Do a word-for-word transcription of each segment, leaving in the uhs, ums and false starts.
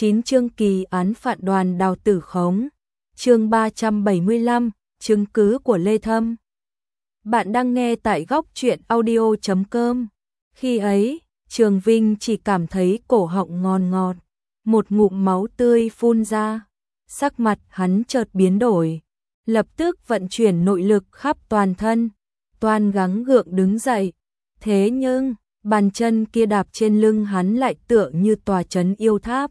chín chương kỳ án phạt Đoàn Đào Tử Khống. Chương ba trăm bảy mươi lăm, chứng cứ của Lê Thâm. Bạn đang nghe tại góc truyện audio chấm com. Khi ấy, Trường Vinh chỉ cảm thấy cổ họng ngon ngọt, một ngụm máu tươi phun ra. Sắc mặt hắn chợt biến đổi, lập tức vận chuyển nội lực khắp toàn thân, toan gắng gượng đứng dậy. Thế nhưng, bàn chân kia đạp trên lưng hắn lại tựa như tòa trấn yêu tháp,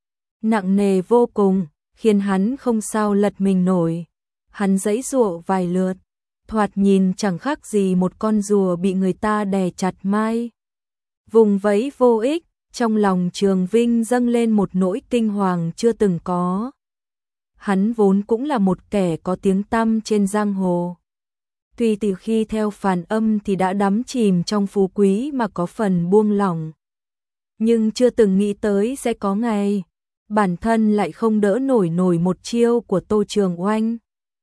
nặng nề vô cùng, khiến hắn không sao lật mình nổi. Hắn giãy giụa vài lượt, thoạt nhìn chẳng khác gì một con rùa bị người ta đè chặt mai. Vùng vẫy vô ích, trong lòng Trường Vinh dâng lên một nỗi kinh hoàng chưa từng có. Hắn vốn cũng là một kẻ có tiếng tăm trên giang hồ. Tuy từ khi theo Phàn Âm thì đã đắm chìm trong phú quý mà có phần buông lỏng, nhưng chưa từng nghĩ tới sẽ có ngày bản thân lại không đỡ nổi nổi một chiêu của Tô Trường Oanh.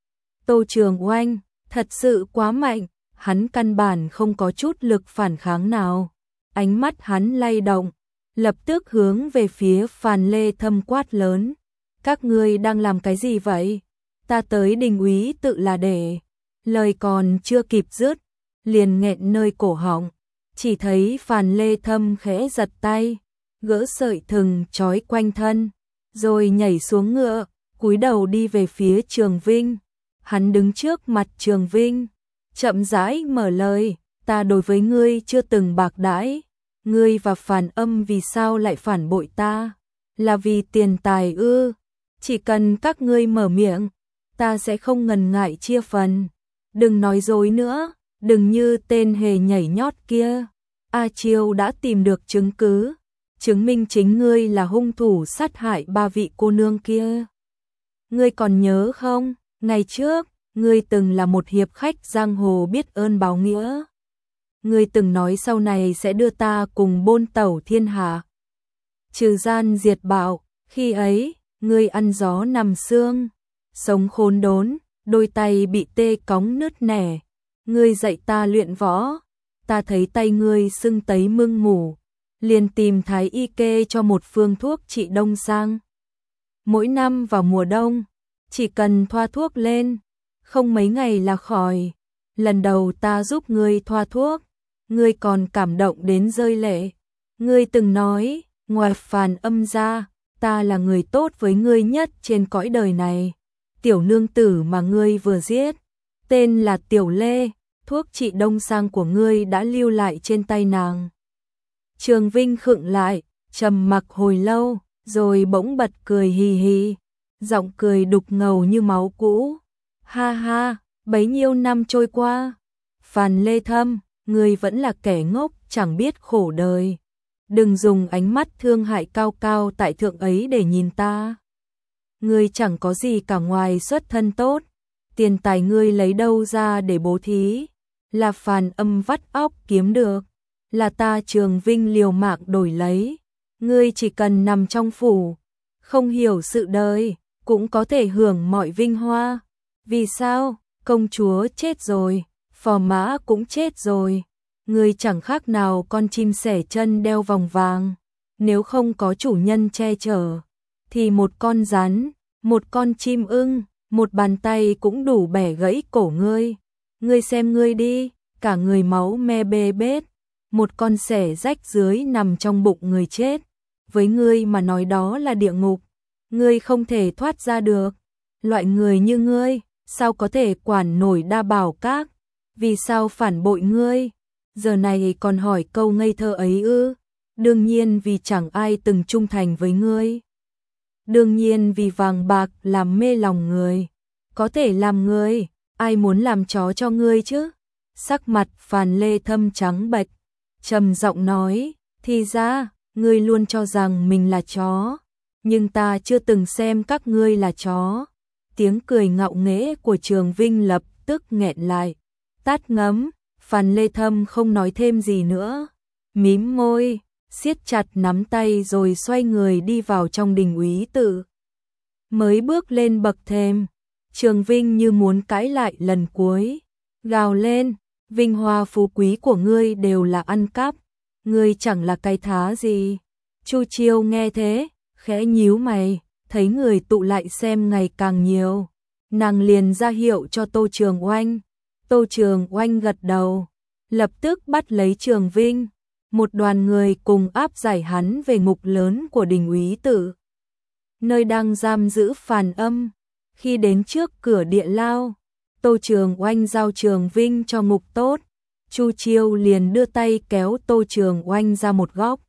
Tô Trường Oanh thật sự quá mạnh, hắn căn bản không có chút lực phản kháng nào. Ánh mắt hắn lay động, lập tức hướng về phía Phàn Lê Thâm quát lớn: "Các ngươi đang làm cái gì vậy? Ta tới đình úy tự là để..." Lời còn chưa kịp dứt, liền nghẹn nơi cổ họng. Chỉ thấy Phàn Lê Thâm khẽ giật tay, gỡ sợi thừng trói quanh thân, rồi nhảy xuống ngựa, cúi đầu đi về phía Trường Vinh. Hắn đứng trước mặt Trường Vinh, chậm rãi mở lời: "Ta đối với ngươi chưa từng bạc đãi. Ngươi và Phàn Âm vì sao lại phản bội ta? Là vì tiền tài ư? Chỉ cần các ngươi mở miệng, ta sẽ không ngần ngại chia phần. Đừng nói dối nữa, đừng như tên hề nhảy nhót kia. A Chiêu đã tìm được chứng cứ, chứng minh chính ngươi là hung thủ sát hại ba vị cô nương kia. Ngươi còn nhớ không, ngày trước, ngươi từng là một hiệp khách giang hồ biết ơn báo nghĩa. Ngươi từng nói sau này sẽ đưa ta cùng bôn tẩu thiên hạ, trừ gian diệt bạo. Khi ấy, ngươi ăn gió nằm xương, sống khốn đốn, đôi tay bị tê cóng nứt nẻ. Ngươi dạy ta luyện võ, ta thấy tay ngươi sưng tấy mưng mủ, liền tìm thái y kê cho một phương thuốc trị đông sang. Mỗi năm vào mùa đông, chỉ cần thoa thuốc lên, không mấy ngày là khỏi. Lần đầu ta giúp ngươi thoa thuốc, ngươi còn cảm động đến rơi lệ. Ngươi từng nói, ngoài Phàn Âm ra, ta là người tốt với ngươi nhất trên cõi đời này. Tiểu nương tử mà ngươi vừa giết, tên là Tiểu Lê, thuốc trị đông sang của ngươi đã lưu lại trên tay nàng." Trường Vinh khựng lại, trầm mặc hồi lâu, rồi bỗng bật cười hì hì, giọng cười đục ngầu như máu cũ. "Ha ha, bấy nhiêu năm trôi qua, Phàn Lê Thâm, ngươi vẫn là kẻ ngốc chẳng biết khổ đời. Đừng dùng ánh mắt thương hại cao cao tại thượng ấy để nhìn ta. Ngươi chẳng có gì cả ngoài xuất thân tốt, tiền tài ngươi lấy đâu ra để bố thí? Là Phàn Âm vắt óc kiếm được, là ta Trường Vinh liều mạng đổi lấy. Ngươi chỉ cần nằm trong phủ, không hiểu sự đời, cũng có thể hưởng mọi vinh hoa. Vì sao? Công chúa chết rồi, phò mã cũng chết rồi. Ngươi chẳng khác nào con chim sẻ chân đeo vòng vàng. Nếu không có chủ nhân che chở, thì một con rắn, một con chim ưng, một bàn tay cũng đủ bẻ gãy cổ ngươi. Ngươi xem ngươi đi, cả người máu me bê bết, một con sẻ rách dưới nằm trong bụng người chết. Với ngươi mà nói đó là địa ngục, ngươi không thể thoát ra được. Loại người như ngươi, sao có thể quản nổi Đa Bảo Các? Vì sao phản bội ngươi? Giờ này còn hỏi câu ngây thơ ấy ư? Đương nhiên vì chẳng ai từng trung thành với ngươi. Đương nhiên vì vàng bạc làm mê lòng người. Có thể làm người, ai muốn làm chó cho ngươi chứ?" Sắc mặt Phàn Lê Thâm trắng bệch, trầm giọng nói: "Thì ra, ngươi luôn cho rằng mình là chó, nhưng ta chưa từng xem các ngươi là chó." Tiếng cười ngạo nghễ của Trường Vinh lập tức nghẹn lại, tát ngấm. Phàn Lê Thâm không nói thêm gì nữa, mím môi, siết chặt nắm tay rồi xoay người đi vào trong đình úy tự. Mới bước lên bậc thềm, Trường Vinh như muốn cãi lại lần cuối, gào lên: "Vinh hoa phú quý của ngươi đều là ăn cắp, ngươi chẳng là cái thá gì." Chu Chiêu nghe thế, khẽ nhíu mày, thấy người tụ lại xem ngày càng nhiều. Nàng liền ra hiệu cho Tô Trường Oanh. Tô Trường Oanh gật đầu, lập tức bắt lấy Trường Vinh. Một đoàn người cùng áp giải hắn về ngục lớn của Đình Úy Tự, nơi đang giam giữ Phàn Âm. Khi đến trước cửa địa lao, Tô Trường Oanh giao Trường Vinh cho ngục tốt. Chu Chiêu liền đưa tay kéo Tô Trường Oanh ra một góc,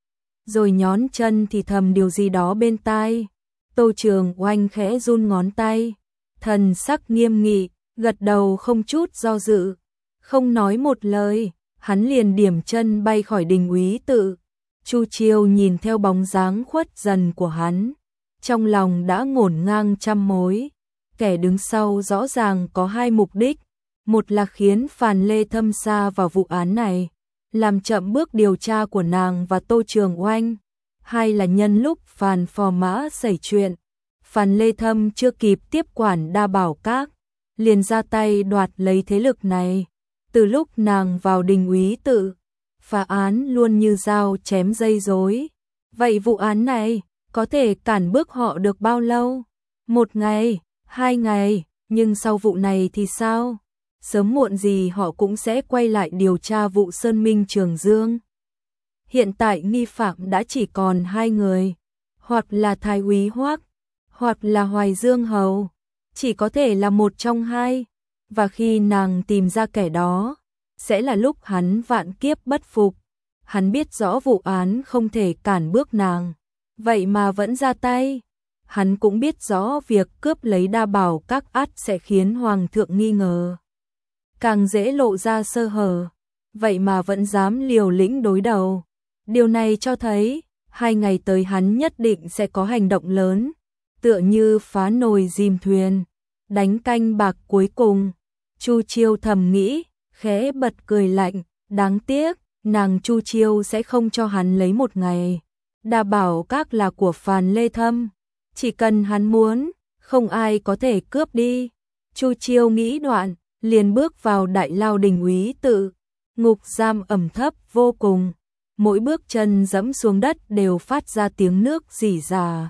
rồi nhón chân thì thầm điều gì đó bên tai. Tô Trường Oanh khẽ run ngón tay, thần sắc nghiêm nghị, gật đầu không chút do dự, không nói một lời, hắn liền điểm chân bay khỏi Đình Úy Tự. Chu Chiêu nhìn theo bóng dáng khuất dần của hắn, trong lòng đã ngổn ngang trăm mối. Kẻ đứng sau rõ ràng có hai mục đích, một là khiến Phàn Lê Thâm sa vào vụ án này, làm chậm bước điều tra của nàng và Tô Trường Oanh, hai là nhân lúc Phàn Phò Mã xảy chuyện, Phàn Lê Thâm chưa kịp tiếp quản Đa Bảo Các, liền ra tay đoạt lấy thế lực này. Từ lúc nàng vào Đình Úy Tự, phá án luôn như dao chém dây rối. Vậy vụ án này có thể cản bước họ được bao lâu? Một ngày, hai ngày, nhưng sau vụ này thì sao? Sớm muộn gì họ cũng sẽ quay lại điều tra vụ Sơn Minh Trường Dương. Hiện tại nghi phạm đã chỉ còn hai người, hoặc là Thái úy Hoắc, hoặc là Hoài Dương Hầu, chỉ có thể là một trong hai, và khi nàng tìm ra kẻ đó, sẽ là lúc hắn vạn kiếp bất phục. Hắn biết rõ vụ án không thể cản bước nàng, vậy mà vẫn ra tay. Hắn cũng biết rõ việc cướp lấy Đa Bảo Các ắt sẽ khiến Hoàng thượng nghi ngờ, càng dễ lộ ra sơ hở, vậy mà vẫn dám liều lĩnh đối đầu. Điều này cho thấy, hai ngày tới hắn nhất định sẽ có hành động lớn, tựa như phá nồi dìm thuyền, đánh canh bạc cuối cùng. Chu Chiêu thầm nghĩ, khẽ bật cười lạnh, đáng tiếc, nàng Chu Chiêu sẽ không cho hắn lấy một ngày. Đa Bảo Các là của Phàn Lê Thâm, chỉ cần hắn muốn, không ai có thể cướp đi. Chu Chiêu nghĩ đoạn, liền bước vào đại lao Đình Úy Tự, ngục giam ẩm thấp vô cùng, mỗi bước chân dẫm xuống đất đều phát ra tiếng nước rỉ rả.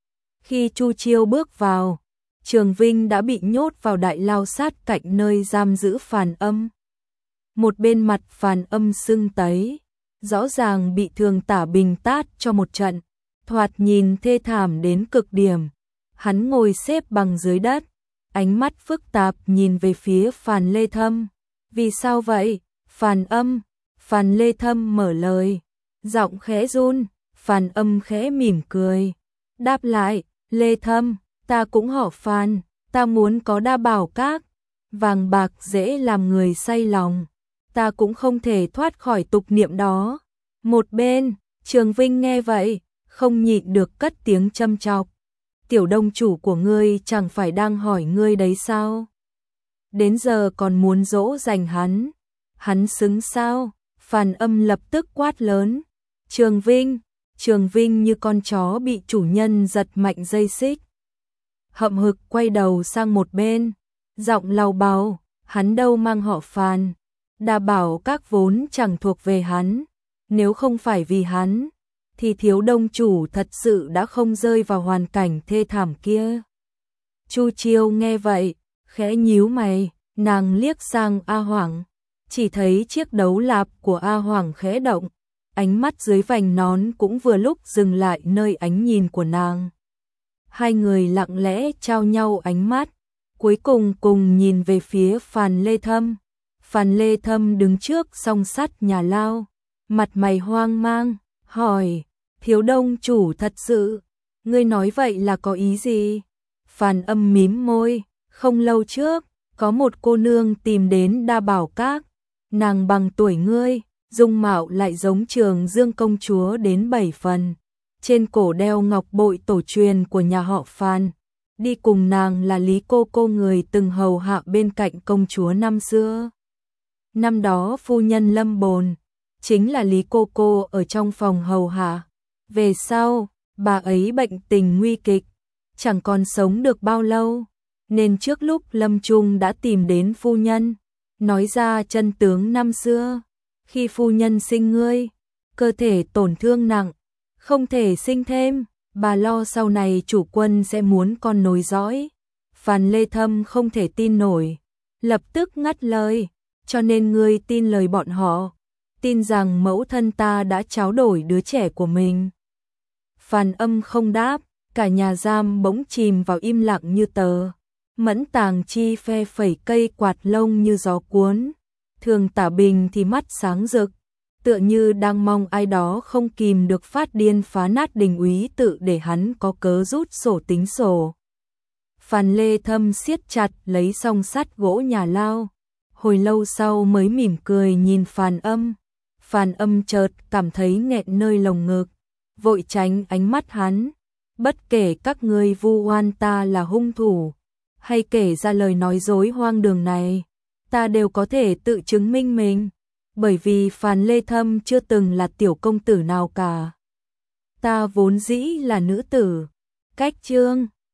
Khi Chu Chiêu bước vào, Trường Vinh đã bị nhốt vào đại lao sát cạnh nơi giam giữ Phàn Âm. Một bên mặt Phàn Âm sưng tấy, rõ ràng bị Thường Tả Bình tát cho một trận, thoạt nhìn thê thảm đến cực điểm. Hắn ngồi xếp bằng dưới đất, ánh mắt phức tạp nhìn về phía Phàn Lê Thâm. Vì sao vậy? Phàn Âm, Phàn Lê Thâm mở lời, giọng khẽ run. Phàn Âm khẽ mỉm cười, đáp lại, Lê Thâm, ta cũng họ Phàn, ta muốn có Đa Bảo Các, vàng bạc dễ làm người say lòng, ta cũng không thể thoát khỏi tục niệm đó. Một bên, Trường Vinh nghe vậy, không nhịn được cất tiếng châm chọc. Tiểu đông chủ của ngươi chẳng phải đang hỏi ngươi đấy sao? Đến giờ còn muốn dỗ dành hắn, hắn xứng sao? Phàn Âm lập tức quát lớn. Trường Vinh, Trường Vinh như con chó bị chủ nhân giật mạnh dây xích, hậm hực quay đầu sang một bên, giọng lầu bầu, hắn đâu mang họ Phàn, Đa Bảo Các vốn chẳng thuộc về hắn, nếu không phải vì hắn, thì thiếu đông chủ thật sự đã không rơi vào hoàn cảnh thê thảm kia. Chu Chiêu nghe vậy, khẽ nhíu mày, nàng liếc sang A Hoảng, chỉ thấy chiếc đấu lạp của A Hoảng khẽ động, ánh mắt dưới vành nón cũng vừa lúc dừng lại nơi ánh nhìn của nàng. Hai người lặng lẽ trao nhau ánh mắt, cuối cùng cùng nhìn về phía Phàn Lê Thâm. Phàn Lê Thâm đứng trước song sắt nhà lao, mặt mày hoang mang, hỏi, thiếu đông chủ thật sự, ngươi nói vậy là có ý gì? Phàn Âm mím môi, không lâu trước, có một cô nương tìm đến Đa Bảo Các, nàng bằng tuổi ngươi, dung mạo lại giống Trường Dương công chúa đến bảy phần, trên cổ đeo ngọc bội tổ truyền của nhà họ Phàn, đi cùng nàng là Lý cô cô người từng hầu hạ bên cạnh công chúa năm xưa. Năm đó phu nhân Lâm Bồn, chính là Lý cô cô ở trong phòng hầu hạ. Về sau, bà ấy bệnh tình nguy kịch, chẳng còn sống được bao lâu, nên trước lúc lâm chung đã tìm đến phu nhân, nói ra chân tướng năm xưa. Khi phu nhân sinh ngươi, cơ thể tổn thương nặng, không thể sinh thêm, Bà lo sau này chủ quân sẽ muốn con nối dõi. Phan Lê Thâm không thể tin nổi, lập tức ngắt lời, cho nên ngươi tin lời bọn họ, tin rằng mẫu thân ta đã tráo đổi đứa trẻ của mình. Phan Âm không đáp, cả nhà giam bỗng chìm vào im lặng như tờ. Mẫn Tàng Chi phe phẩy cây quạt lông như gió cuốn, Thường Tả Bình thì mắt sáng rực, tựa như đang mong ai đó không kìm được phát điên phá nát đình úy tự để hắn có cớ rút sổ tính sổ. Phan Lê Thâm siết chặt lấy song sắt gỗ nhà lao, hồi lâu sau mới mỉm cười nhìn Phan Âm. Phan Âm chợt cảm thấy nghẹn nơi lồng ngực, vội tránh ánh mắt hắn. Bất kể các ngươi vu oan ta là hung thủ, hay kể ra lời nói dối hoang đường này, ta đều có thể tự chứng minh mình, bởi vì Phan Lê Thâm chưa từng là tiểu công tử nào cả. Ta vốn dĩ là nữ tử. Cách chương